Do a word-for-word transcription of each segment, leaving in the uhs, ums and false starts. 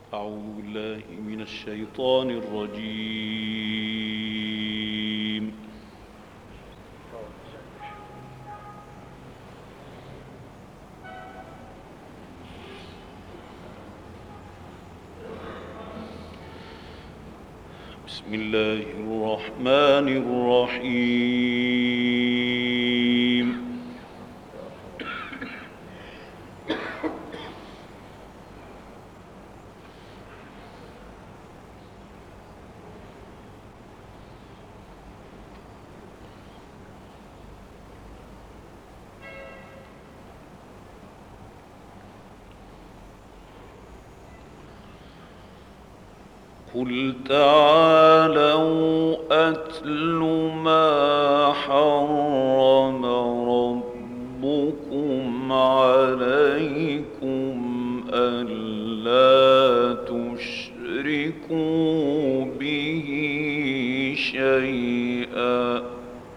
أعوذ بالله من الشيطان الرجيم. بسم الله الرحمن الرحيم. قل تعالوا أتل ما حرم ربكم عليكم ألا تشركوا به شيئا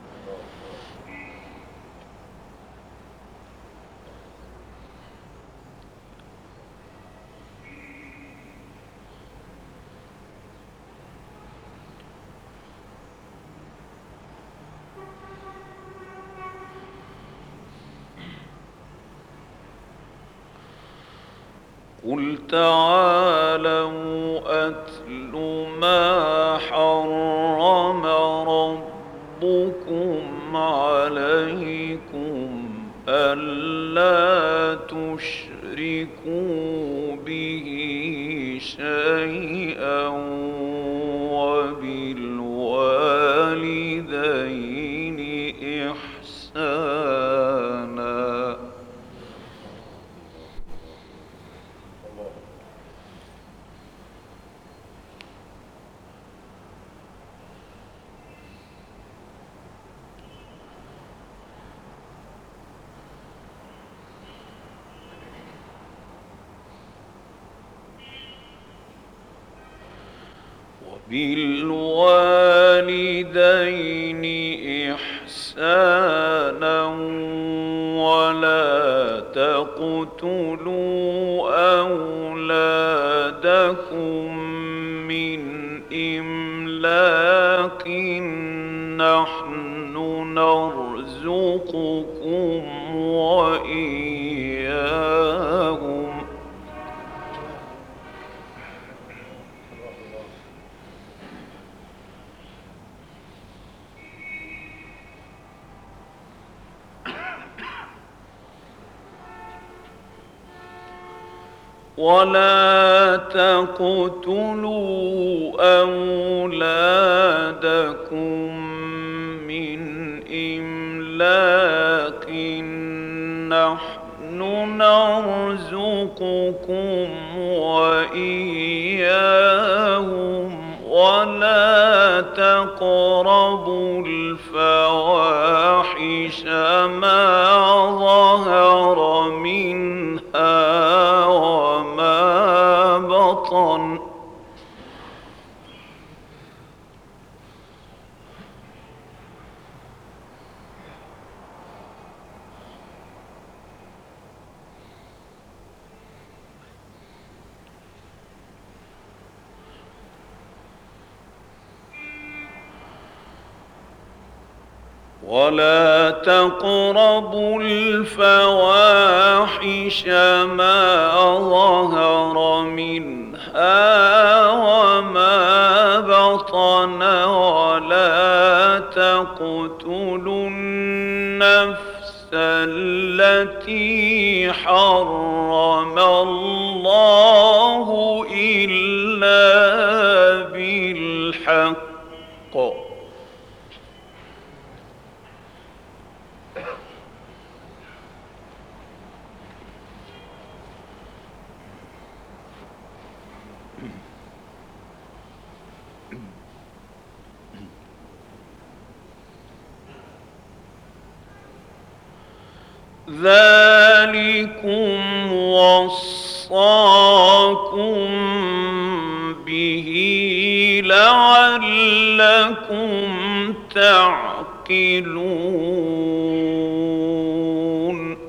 قل تعالوا أتل ما حرم ربكم عليكم ألا تشركوا به شيئا وبالوالدين إحسانا. وبالوالدين إحسانا ولا تقتلوا أولادكم من إملاق نحن نرزقكم وإياهم ولا تقتلوا أولادكم من إملاق نحن نرزقكم وإياهم ولا تقربوا الفواحش ما ظهر منها وما بطن ولا تقربوا الفواحش ما ظهر منها وما بطن ولا تقتلوا النفس التي حرم الله إلا بالحق ذلكم وصاكم به لعلكم تعقلون.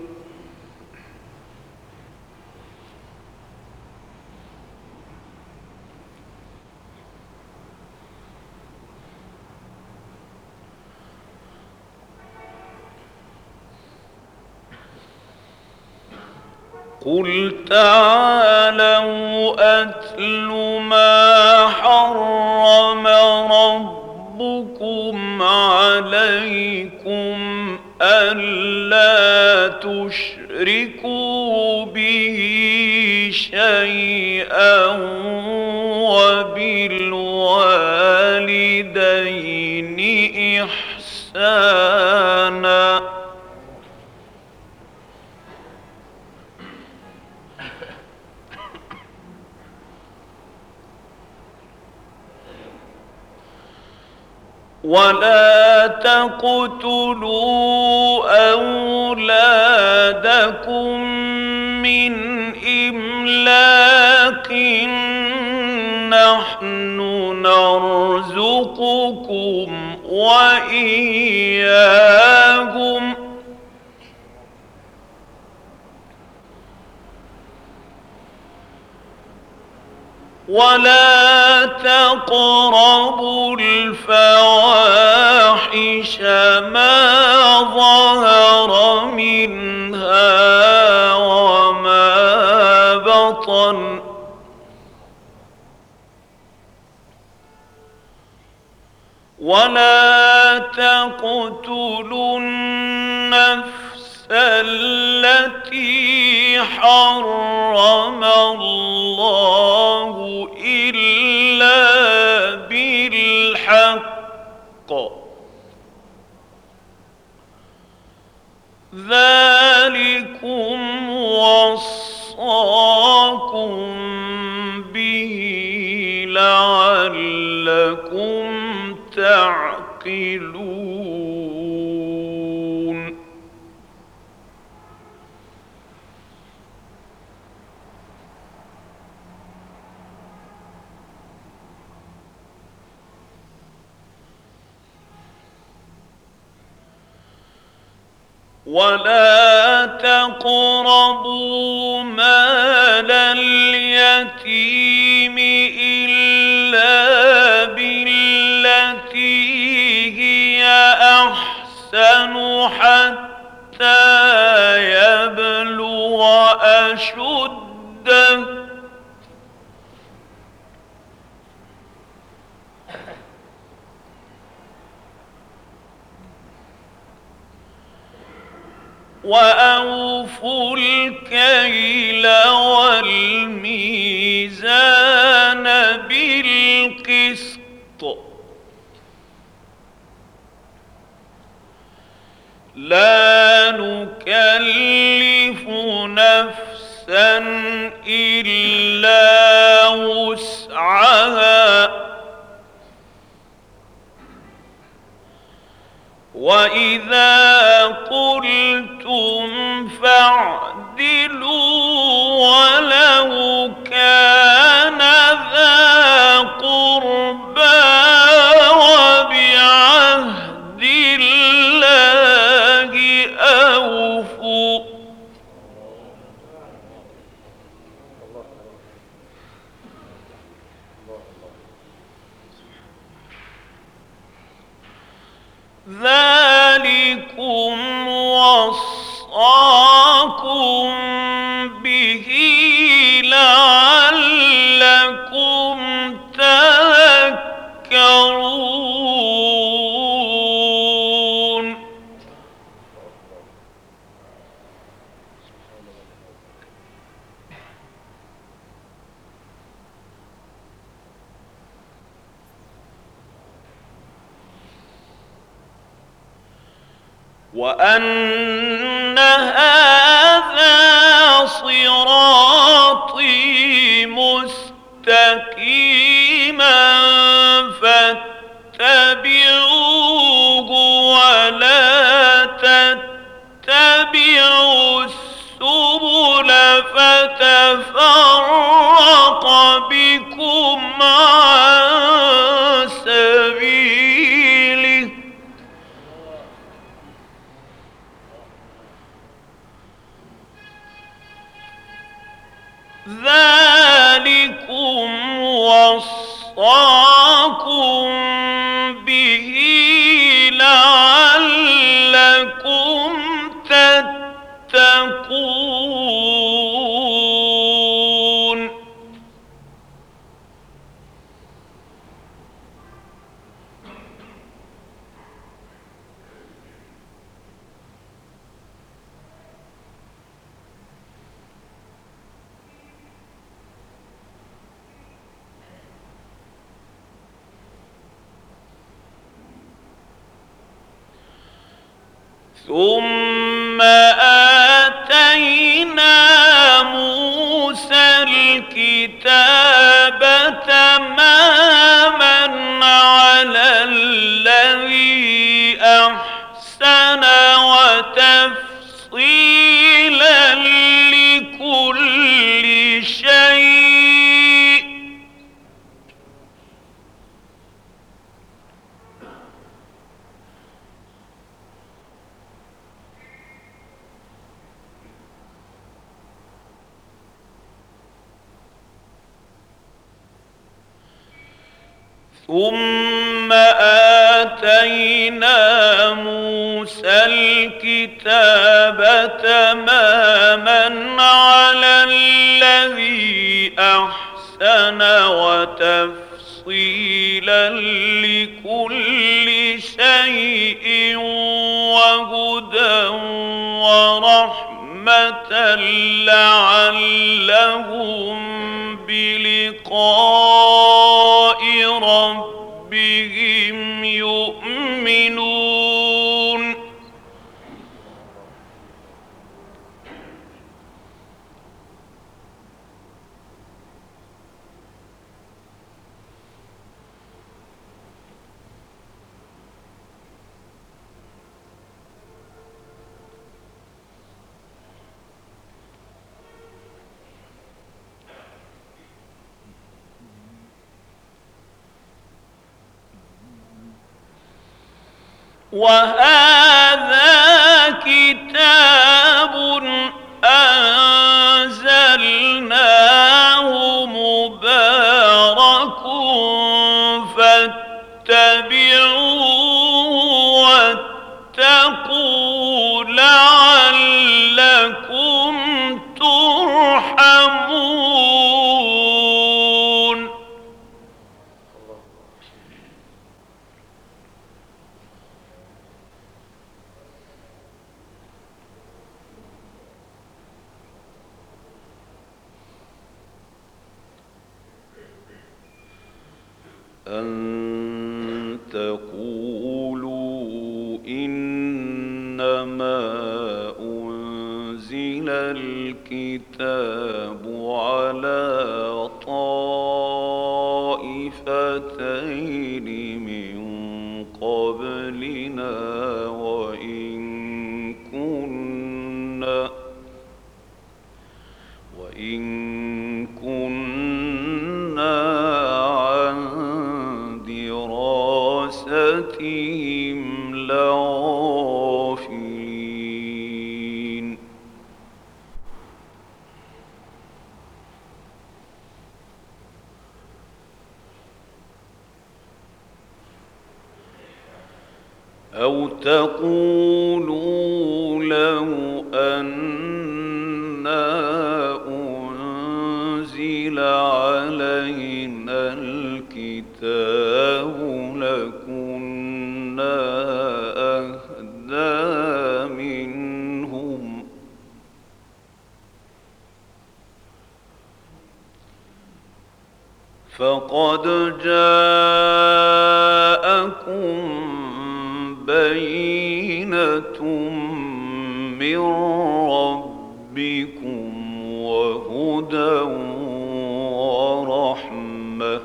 قل تعالوا أتل ما حرم ربكم عليكم ألا تشركوا به شيئا وبالوالدين إحسانا ولا تقتلوا أولادكم من إملاق نحن نرزقكم وإياهم ولا تقربوا الفواحش ما ظهر منها وما بطن ولا تقتلوا النفس التي حرم الله إلا بالحق ذلكم وصاكم به لعلكم تعقلون ولا تقربوا مال اليتيم إلا بالتي هي أحسن حتى يبلغ أشده وأوفوا الكيل والميزان بالقسط لا نكلف نفسا إلا وسعها وإذا قلتم فاعدلوا ولو كان ذا قربى وبعهد الله أوفوا ذلكم وصاكم به لعلكم تذكرون وأن هذا صراطي مستقيما فاتبعوه ولا تتبعوا السبل فتفرق بكم عن سبيله ذلكم وصاكم به لعلكم تتقون ثم آتينا موسى الكتاب تماما على الذي أحسن وتفصيلا لكل شيء ثم آتينا موسى الكتاب تماما على الذي أحسن وتفصيلا لكل شيء وهدى ورحمة لعلهم بلقاء ربهم يؤمنون وهذا كتاب أنزلناه مبارك فاتبعوه واتقوا لعلكم ترحمون. أن تقولوا إنما أنزل الكتاب على طائفتين من قبلنا وإن كنا وإن كنا عن دراستهم لغافلين. أو تقولوا لو أنا أنزل علينا الكتاب لكنا أهدى منهم فقد جاءكم بينة من ربكم وهدى ورحمة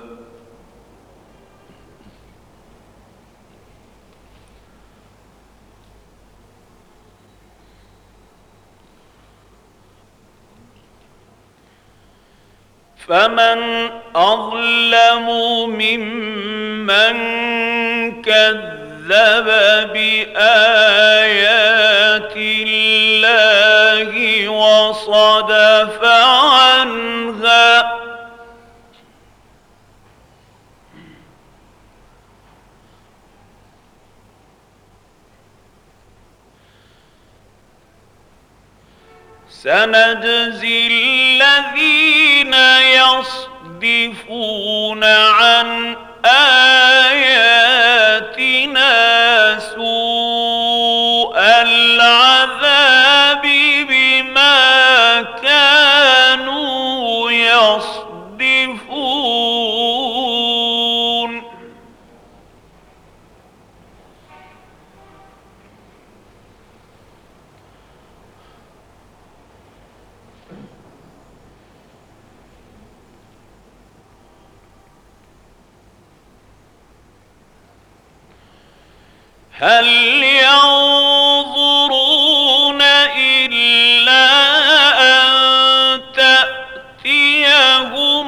فمن أظلم ممن كذب بآيات الله وصدف عنها سنجزي الذين يصدفون عن آياتنا سوء العذاب بما كانوا يصدفون. هل ينظرون إلا أن تأتيهم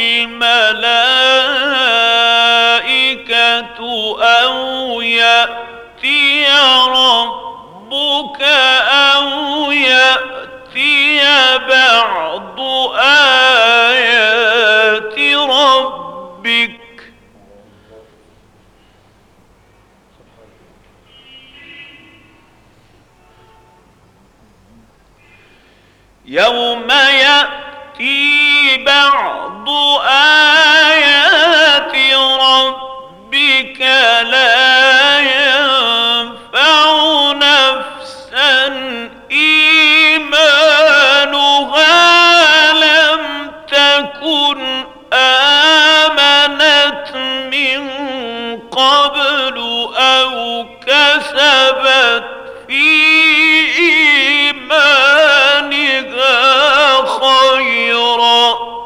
الملائكة أو يأتي ربك أو يأتي بعض آيات ربك يوم يأتي بعض آيات ربك لا ينفع نفسا إيمانها لم تكن آمنت من قبل أو كسبت في إيمانها خيرا.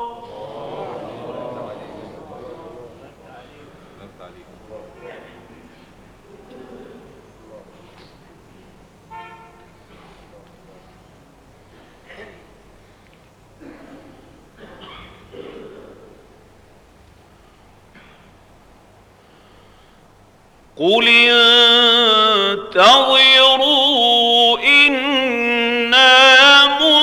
قل انتظروا إنا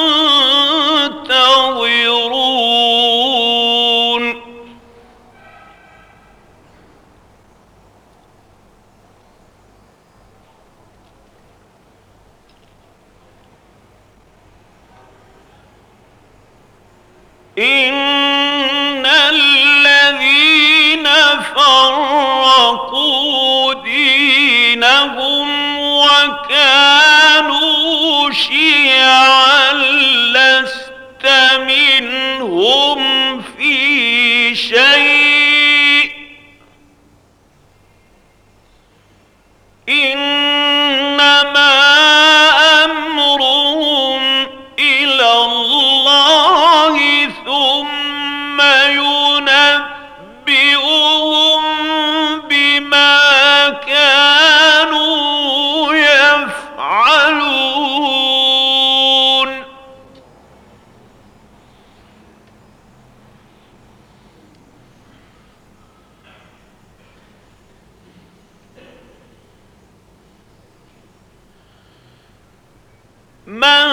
منتظرون. إن الذين فرقوا دينهم وكانوا شيعا لست منهم في شيء إنما أمرهم إلى الله ثم ينبئهم بما كانوا يفعلون. من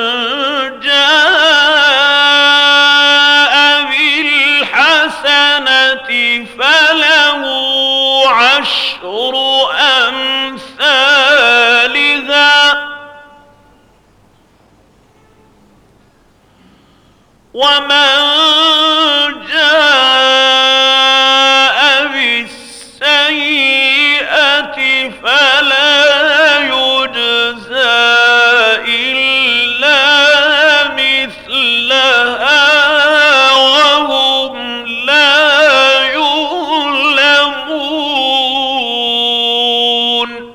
جاء بالحسنة فله عشر أمثالها ومن جاء بالسيئة فلا يجزى إلا مثلها وهم لا يظلمون.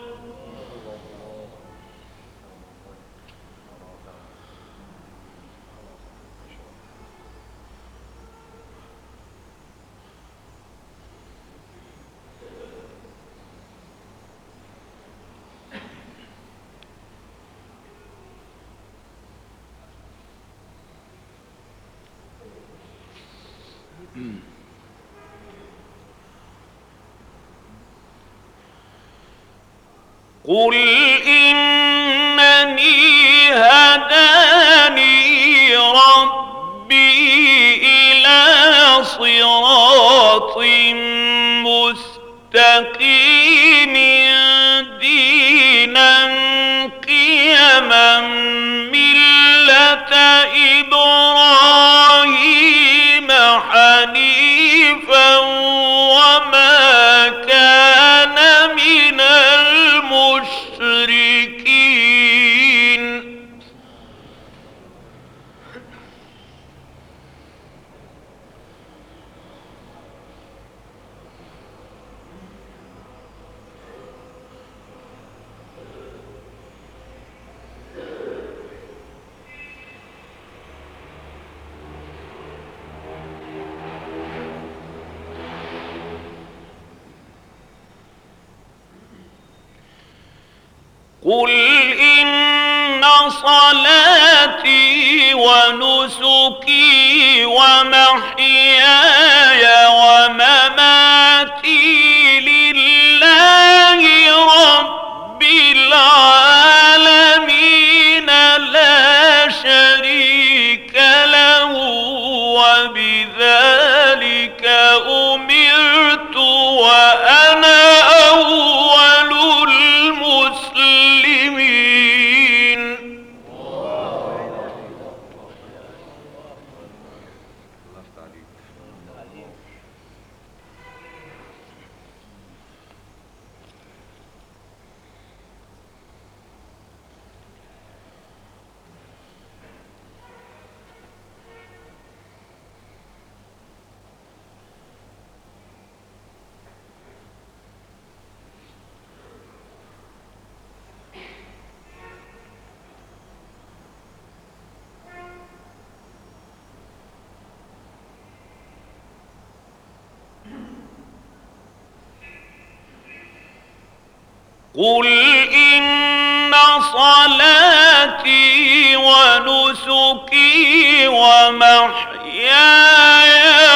قل إنني هداني ربي إلى صراط مستقيم دينا قيما ملة إبراهيم حنيفا وما كان من المشركين. قل إن صلاتي ونسكي ومحياي ومماتي لله رب العالمين لا شريك له وبذلك أمرت وأنا أول المسلمين. قل إن صلاتي ونسكي ومحياي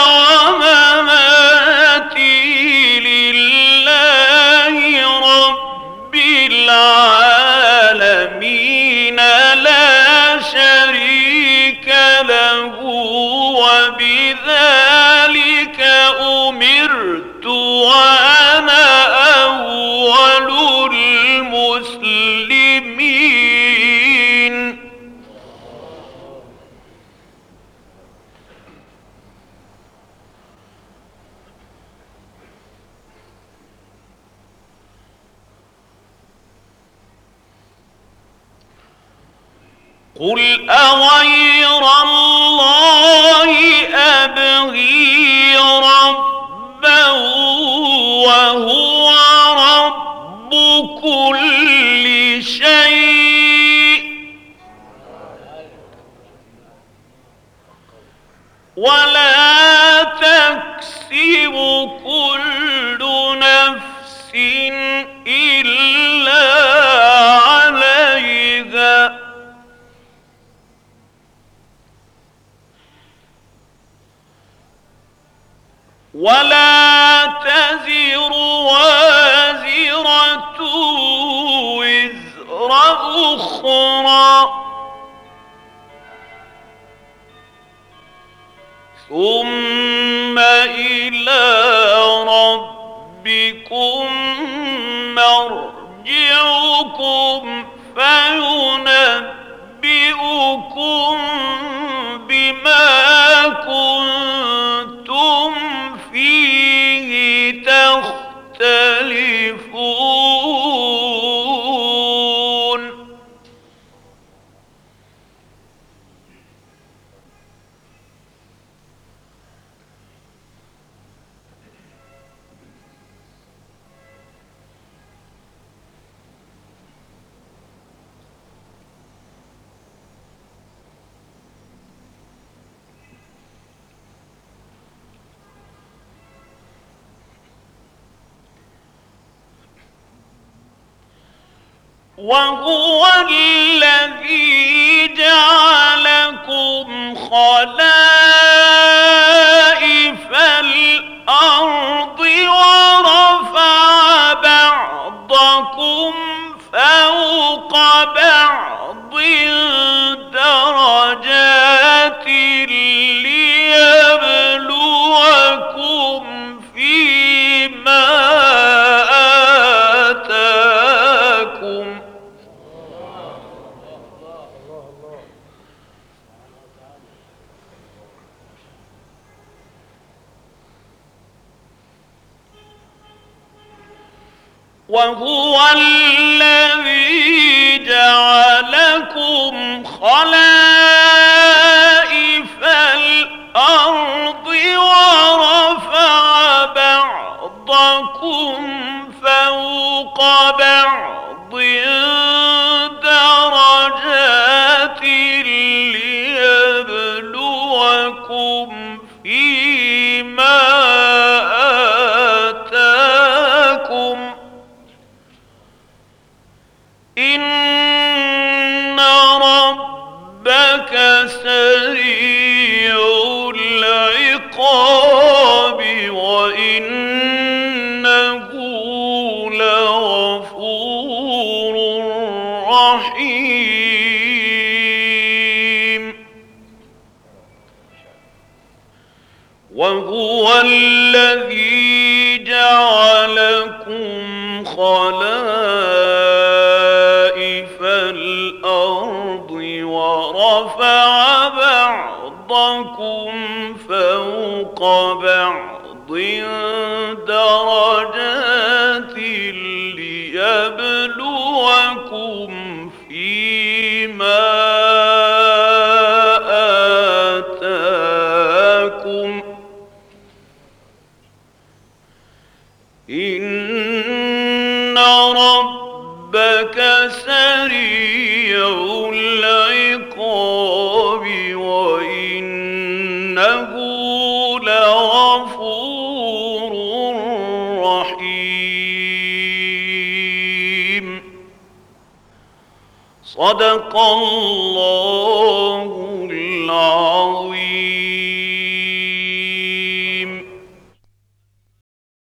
ومماتي لله رب العالمين لا شريك له وبذلك أمرت وأنا أول المسلمين. قل أغير الله أبغي ربا وهو رب كل شيء ولا تكسب كل نفس إلا عليها ولا تزر وازرة وزر أخرى ثم إلى ربكم مرجعكم فينبئكم بما كنتم فيه تختلفون. وهو الذي جعلكم خلائف الأرض ورفع بعضكم فوق بعض درجات ليبلوكم فيما آتاكم وهو الذي جعلكم خلائف الأرض ورفع بعضكم فوق بعض درجات ليبلوكم فيما آتاكم إن وهو الذي جعلكم خلائف الأرض ورفع بعضكم فوق بعض درجات ليبلوكم فيما آتاكم إن ربك سريع العقاب وإنه لغفور رحيم. صدق الله العظيم.